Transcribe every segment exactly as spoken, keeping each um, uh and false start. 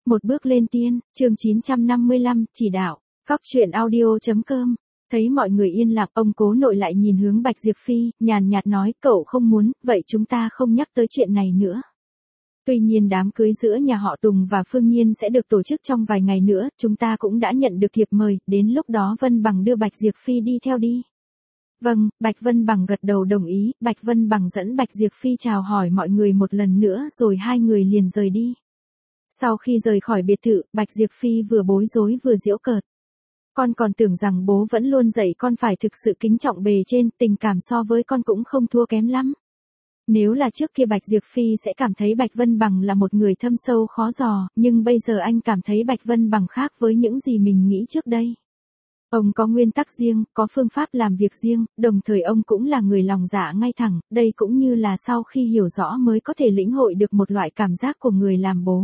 Một bước lên tiên, chương chín trăm năm mươi lăm, chỉ đạo, Cóc truyện audio.com. Thấy mọi người yên lặng, ông cố nội lại nhìn hướng Bạch Diệp Phi, nhàn nhạt nói, cậu không muốn, vậy chúng ta không nhắc tới chuyện này nữa. Tuy nhiên đám cưới giữa nhà họ Tùng và Phương Nhiên sẽ được tổ chức trong vài ngày nữa, chúng ta cũng đã nhận được thiệp mời, đến lúc đó Vân Bằng đưa Bạch Diệp Phi đi theo đi. Vâng, Bạch Vân Bằng gật đầu đồng ý, Bạch Vân Bằng dẫn Bạch Diệp Phi chào hỏi mọi người một lần nữa rồi hai người liền rời đi. Sau khi rời khỏi biệt thự, Bạch Diệp Phi vừa bối rối vừa giễu cợt. Con còn tưởng rằng bố vẫn luôn dạy con phải thực sự kính trọng bề trên, tình cảm so với con cũng không thua kém lắm. Nếu là trước kia Bạch Diệp Phi sẽ cảm thấy Bạch Vân Bằng là một người thâm sâu khó dò, nhưng bây giờ anh cảm thấy Bạch Vân Bằng khác với những gì mình nghĩ trước đây. Ông có nguyên tắc riêng, có phương pháp làm việc riêng, đồng thời ông cũng là người lòng dạ ngay thẳng, đây cũng như là sau khi hiểu rõ mới có thể lĩnh hội được một loại cảm giác của người làm bố.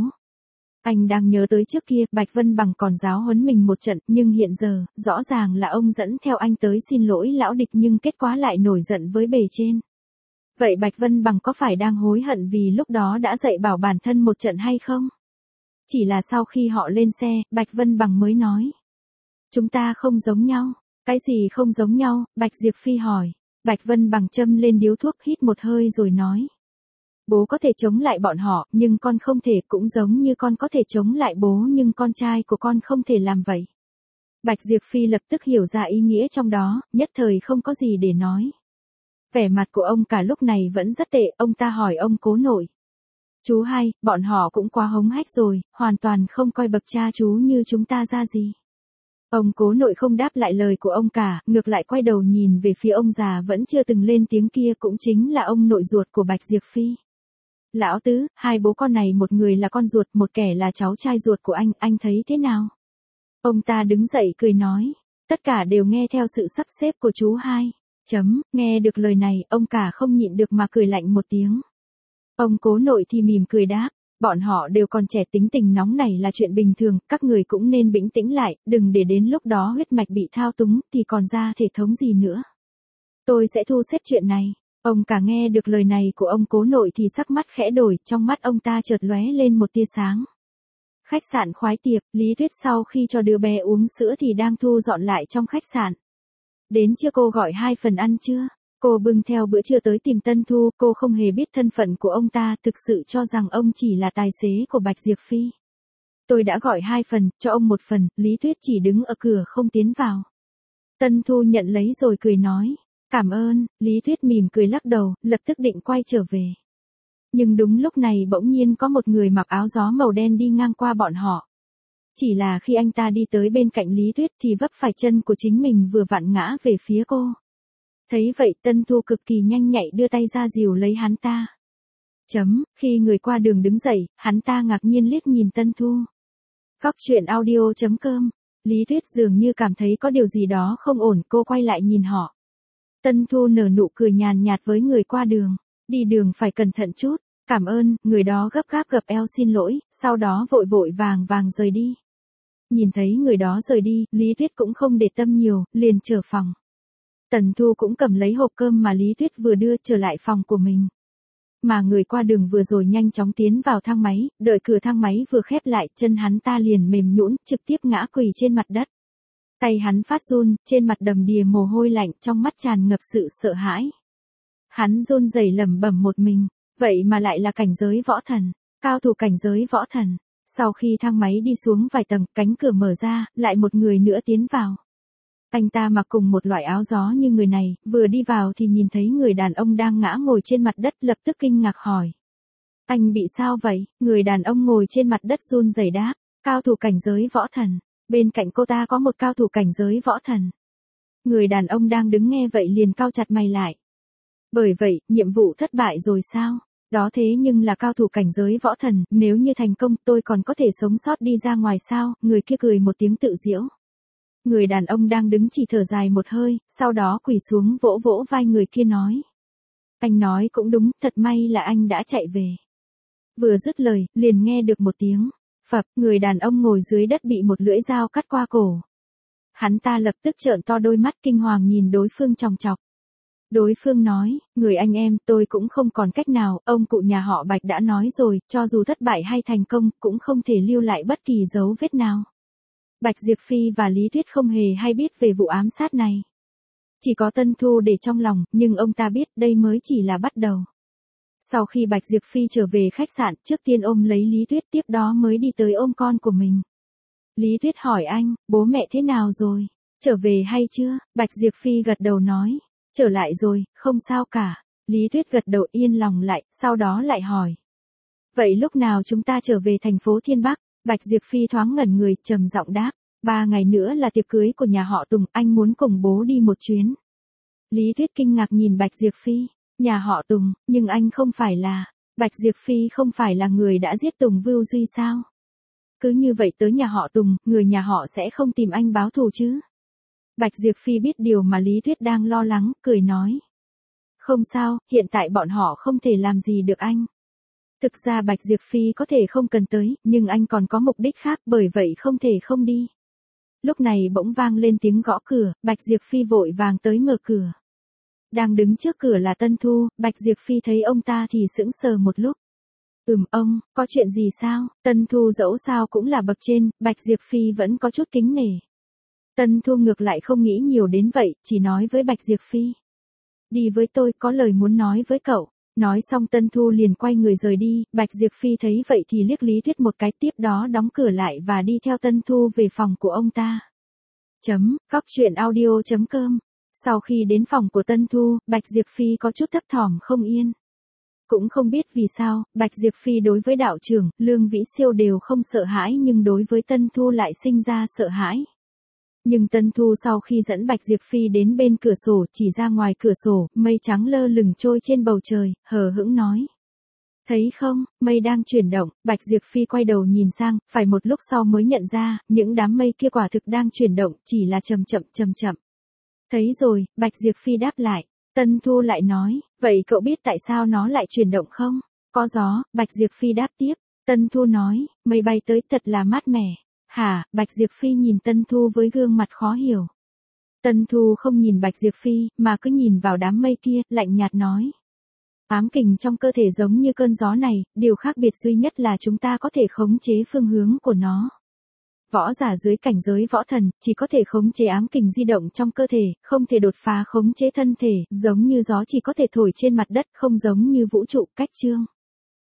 Anh đang nhớ tới trước kia, Bạch Vân Bằng còn giáo huấn mình một trận, nhưng hiện giờ, rõ ràng là ông dẫn theo anh tới xin lỗi lão địch nhưng kết quả lại nổi giận với bề trên. Vậy Bạch Vân Bằng có phải đang hối hận vì lúc đó đã dạy bảo bản thân một trận hay không? Chỉ là sau khi họ lên xe, Bạch Vân Bằng mới nói. Chúng ta không giống nhau. Cái gì không giống nhau? Bạch Diệp Phi hỏi. Bạch Vân Bằng châm lên điếu thuốc hít một hơi rồi nói. Bố có thể chống lại bọn họ, nhưng con không thể, cũng giống như con có thể chống lại bố nhưng con trai của con không thể làm vậy. Bạch Diệp Phi lập tức hiểu ra ý nghĩa trong đó, nhất thời không có gì để nói. Vẻ mặt của ông cả lúc này vẫn rất tệ, ông ta hỏi ông cố nội. Chú hai, bọn họ cũng quá hống hách rồi, hoàn toàn không coi bậc cha chú như chúng ta ra gì. Ông cố nội không đáp lại lời của ông cả, ngược lại quay đầu nhìn về phía ông già vẫn chưa từng lên tiếng kia cũng chính là ông nội ruột của Bạch Diệp Phi. Lão tứ, hai bố con này một người là con ruột, một kẻ là cháu trai ruột của anh, anh thấy thế nào? Ông ta đứng dậy cười nói, tất cả đều nghe theo sự sắp xếp của chú hai. Chấm, nghe được lời này, ông cả không nhịn được mà cười lạnh một tiếng. Ông cố nội thì mỉm cười đáp, bọn họ đều còn trẻ, tính tình nóng này là chuyện bình thường, các người cũng nên bình tĩnh lại, đừng để đến lúc đó huyết mạch bị thao túng thì còn ra thể thống gì nữa. Tôi sẽ thu xếp chuyện này. Ông cả nghe được lời này của ông cố nội thì sắc mắt khẽ đổi, trong mắt ông ta chợt lóe lên một tia sáng. Khách sạn khoái tiệc, Lý Tuyết sau khi cho đứa bé uống sữa thì đang thu dọn lại trong khách sạn. Đến chưa cô gọi hai phần ăn chưa? Cô bưng theo bữa trưa tới tìm Tân Thu, cô không hề biết thân phận của ông ta, thực sự cho rằng ông chỉ là tài xế của Bạch Diệp Phi. Tôi đã gọi hai phần, cho ông một phần, Lý Tuyết chỉ đứng ở cửa không tiến vào. Tân Thu nhận lấy rồi cười nói. Cảm ơn, Lý Tuyết mỉm cười lắc đầu, lập tức định quay trở về. Nhưng đúng lúc này bỗng nhiên có một người mặc áo gió màu đen đi ngang qua bọn họ. Chỉ là khi anh ta đi tới bên cạnh Lý Tuyết thì vấp phải chân của chính mình vừa vặn ngã về phía cô. Thấy vậy Tân Thu cực kỳ nhanh nhạy đưa tay ra dìu lấy hắn ta. Chấm, khi người qua đường đứng dậy, hắn ta ngạc nhiên liếc nhìn Tân Thu. Cóc truyện audio.com. Lý Tuyết dường như cảm thấy có điều gì đó không ổn, cô quay lại nhìn họ. Tân Thu nở nụ cười nhàn nhạt với người qua đường, đi đường phải cẩn thận chút, cảm ơn, người đó gấp gáp gập eo xin lỗi, sau đó vội vội vàng vàng rời đi. Nhìn thấy người đó rời đi, Lý Tuyết cũng không để tâm nhiều, liền trở phòng. Tần Thu cũng cầm lấy hộp cơm mà Lý Tuyết vừa đưa trở lại phòng của mình. Mà người qua đường vừa rồi nhanh chóng tiến vào thang máy, đợi cửa thang máy vừa khép lại, chân hắn ta liền mềm nhũn, trực tiếp ngã quỳ trên mặt đất. Tay hắn phát run, trên mặt đầm đìa mồ hôi lạnh, trong mắt tràn ngập sự sợ hãi. Hắn run rẩy lẩm bẩm một mình, vậy mà lại là cảnh giới võ thần, cao thủ cảnh giới võ thần. Sau khi thang máy đi xuống vài tầng, cánh cửa mở ra, lại một người nữa tiến vào. Anh ta mặc cùng một loại áo gió như người này, vừa đi vào thì nhìn thấy người đàn ông đang ngã ngồi trên mặt đất, lập tức kinh ngạc hỏi. Anh bị sao vậy? Người đàn ông ngồi trên mặt đất run rẩy đáp, cao thủ cảnh giới võ thần. Bên cạnh cô ta có một cao thủ cảnh giới võ thần. Người đàn ông đang đứng nghe vậy liền cau chặt mày lại. Bởi vậy, nhiệm vụ thất bại rồi sao? Đó thế nhưng là cao thủ cảnh giới võ thần, nếu như thành công tôi còn có thể sống sót đi ra ngoài sao? Người kia cười một tiếng tự giễu. Người đàn ông đang đứng chỉ thở dài một hơi, sau đó quỳ xuống vỗ vỗ vai người kia nói. Anh nói cũng đúng, thật may là anh đã chạy về. Vừa dứt lời, liền nghe được một tiếng. Phập, người đàn ông ngồi dưới đất bị một lưỡi dao cắt qua cổ. Hắn ta lập tức trợn to đôi mắt kinh hoàng nhìn đối phương chòng chọc. Đối phương nói, người anh em tôi cũng không còn cách nào, ông cụ nhà họ Bạch đã nói rồi, cho dù thất bại hay thành công, cũng không thể lưu lại bất kỳ dấu vết nào. Bạch Diệp Phi và Lý Tuyết không hề hay biết về vụ ám sát này. Chỉ có Tân Thu để trong lòng, nhưng ông ta biết đây mới chỉ là bắt đầu. Sau khi Bạch Diệp Phi trở về khách sạn, trước tiên ôm lấy Lý Tuyết, tiếp đó mới đi tới ôm con của mình. Lý Tuyết hỏi anh, bố mẹ thế nào rồi? Trở về hay chưa? Bạch Diệp Phi gật đầu nói, trở lại rồi, không sao cả. Lý Tuyết gật đầu yên lòng lại, sau đó lại hỏi. Vậy lúc nào chúng ta trở về thành phố Thiên Bắc? Bạch Diệp Phi thoáng ngẩn người, trầm giọng đáp. Ba ngày nữa là tiệc cưới của nhà họ Tùng, anh muốn cùng bố đi một chuyến. Lý Tuyết kinh ngạc nhìn Bạch Diệp Phi. Nhà họ Tùng, nhưng anh không phải là... Bạch Diệp Phi không phải là người đã giết Tùng Vưu Duy sao? Cứ như vậy tới nhà họ Tùng, người nhà họ sẽ không tìm anh báo thù chứ? Bạch Diệp Phi biết điều mà Lý Tuyết đang lo lắng, cười nói. Không sao, hiện tại bọn họ không thể làm gì được anh. Thực ra Bạch Diệp Phi có thể không cần tới, nhưng anh còn có mục đích khác, bởi vậy không thể không đi. Lúc này bỗng vang lên tiếng gõ cửa, Bạch Diệp Phi vội vàng tới mở cửa. Đang đứng trước cửa là Tân Thu, Bạch Diệp Phi thấy ông ta thì sững sờ một lúc. Ừm ông, có chuyện gì sao? Tân Thu dẫu sao cũng là bậc trên, Bạch Diệp Phi vẫn có chút kính nể. Tân Thu ngược lại không nghĩ nhiều đến vậy, chỉ nói với Bạch Diệp Phi. Đi với tôi, có lời muốn nói với cậu. Nói xong Tân Thu liền quay người rời đi, Bạch Diệp Phi thấy vậy thì liếc Lý Tuyết một cái, tiếp đó đóng cửa lại và đi theo Tân Thu về phòng của ông ta. Chấm, cóc truyện audio chấm com. Sau khi đến phòng của Tân Thu, Bạch Diệp Phi có chút thấp thỏm không yên. Cũng không biết vì sao, Bạch Diệp Phi đối với đạo trưởng, Lương Vĩ Siêu đều không sợ hãi nhưng đối với Tân Thu lại sinh ra sợ hãi. Nhưng Tân Thu sau khi dẫn Bạch Diệp Phi đến bên cửa sổ, chỉ ra ngoài cửa sổ, mây trắng lơ lửng trôi trên bầu trời, hờ hững nói. Thấy không, mây đang chuyển động, Bạch Diệp Phi quay đầu nhìn sang, phải một lúc sau mới nhận ra, những đám mây kia quả thực đang chuyển động, chỉ là chậm chậm chậm chậm. Thấy rồi, Bạch Diệp Phi đáp lại. Tân Thu lại nói, vậy cậu biết tại sao nó lại chuyển động không? Có gió, Bạch Diệp Phi đáp tiếp. Tân Thu nói, mây bay tới thật là mát mẻ. Hả, Bạch Diệp Phi nhìn Tân Thu với gương mặt khó hiểu. Tân Thu không nhìn Bạch Diệp Phi, mà cứ nhìn vào đám mây kia, lạnh nhạt nói. Ám kình trong cơ thể giống như cơn gió này, điều khác biệt duy nhất là chúng ta có thể khống chế phương hướng của nó. Võ giả dưới cảnh giới võ thần, chỉ có thể khống chế ám kình di động trong cơ thể, không thể đột phá khống chế thân thể, giống như gió chỉ có thể thổi trên mặt đất, không giống như vũ trụ, cách chương.